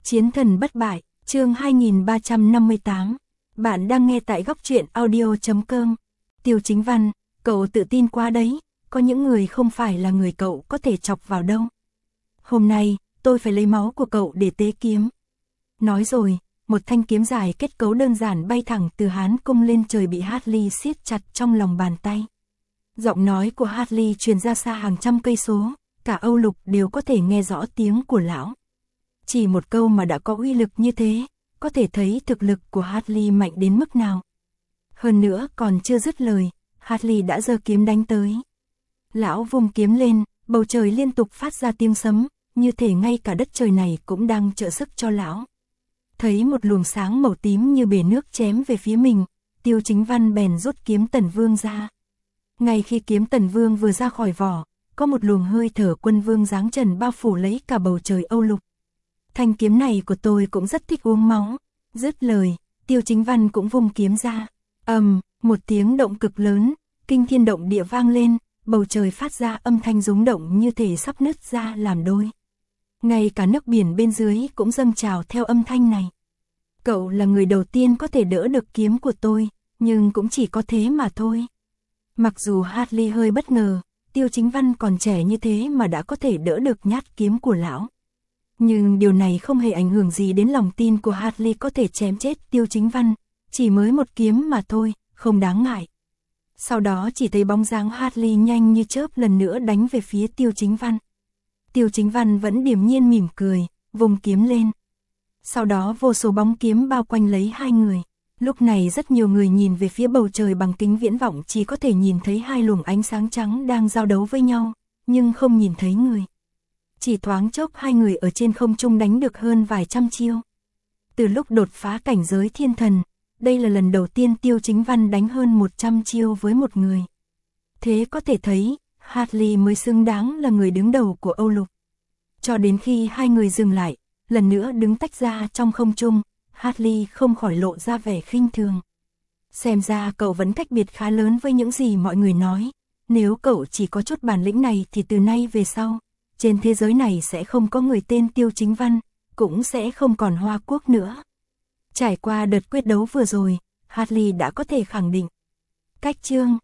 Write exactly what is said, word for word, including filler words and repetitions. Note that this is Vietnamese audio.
Chiến thần bất bại, chương hai nghìn ba trăm năm mươi tám. Bạn đang nghe tại góc truyện audio chấm com. Tiêu Chính Văn, cậu tự tin quá đấy, có những người không phải là người cậu có thể chọc vào đâu. Hôm nay, tôi phải lấy máu của cậu để tế kiếm. Nói rồi, một thanh kiếm dài kết cấu đơn giản bay thẳng từ Hán Cung lên trời bị Hartley siết chặt trong lòng bàn tay. Giọng nói của Hartley truyền ra xa hàng trăm cây số, cả Âu Lục đều có thể nghe rõ tiếng của lão. Chỉ một câu mà đã có uy lực như thế, có thể thấy thực lực của Hartley mạnh đến mức nào. Hơn nữa còn chưa dứt lời, Hartley đã giơ kiếm đánh tới. Lão vung kiếm lên, bầu trời liên tục phát ra tiếng sấm, như thể ngay cả đất trời này cũng đang trợ sức cho lão. Thấy một luồng sáng màu tím như bể nước chém về phía mình, Tiêu Chính Văn bèn rút kiếm Tần Vương ra. Ngay khi kiếm Tần Vương vừa ra khỏi vỏ, có một luồng hơi thở quân vương giáng trần bao phủ lấy cả bầu trời Âu Lục. Thanh kiếm này của tôi cũng rất thích uống máu. Dứt lời, Tiêu Chính Văn cũng vung kiếm ra. Ầm, um, một tiếng động cực lớn, kinh thiên động địa vang lên, bầu trời phát ra âm thanh rúng động như thể sắp nứt ra làm đôi. Ngay cả nước biển bên dưới cũng dâng trào theo âm thanh này. Cậu là người đầu tiên có thể đỡ được kiếm của tôi, nhưng cũng chỉ có thế mà thôi. Mặc dù Hartley hơi bất ngờ, Tiêu Chính Văn còn trẻ như thế mà đã có thể đỡ được nhát kiếm của lão. Nhưng điều này không hề ảnh hưởng gì đến lòng tin của Hartley có thể chém chết Tiêu Chính Văn, chỉ mới một kiếm mà thôi, không đáng ngại. Sau đó chỉ thấy bóng dáng Hartley nhanh như chớp lần nữa đánh về phía Tiêu Chính Văn. Tiêu Chính Văn vẫn điềm nhiên mỉm cười, vùng kiếm lên. Sau đó vô số bóng kiếm bao quanh lấy hai người. Lúc này rất nhiều người nhìn về phía bầu trời bằng kính viễn vọng chỉ có thể nhìn thấy hai luồng ánh sáng trắng đang giao đấu với nhau, nhưng không nhìn thấy người. Chỉ thoáng chốc hai người ở trên không trung đánh được hơn vài trăm chiêu. Từ lúc đột phá cảnh giới thiên thần, đây là lần đầu tiên Tiêu Chính Văn đánh hơn một trăm chiêu với một người. Thế có thể thấy, Hartley mới xứng đáng là người đứng đầu của Âu Lục. Cho đến khi hai người dừng lại, lần nữa đứng tách ra trong không trung, Hartley không khỏi lộ ra vẻ khinh thường. Xem ra cậu vẫn cách biệt khá lớn với những gì mọi người nói. Nếu cậu chỉ có chút bản lĩnh này thì từ nay về sau, trên thế giới này sẽ không có người tên Tiêu Chính Văn, cũng sẽ không còn Hoa Quốc nữa. Trải qua đợt quyết đấu vừa rồi, Hartley đã có thể khẳng định. Cách chương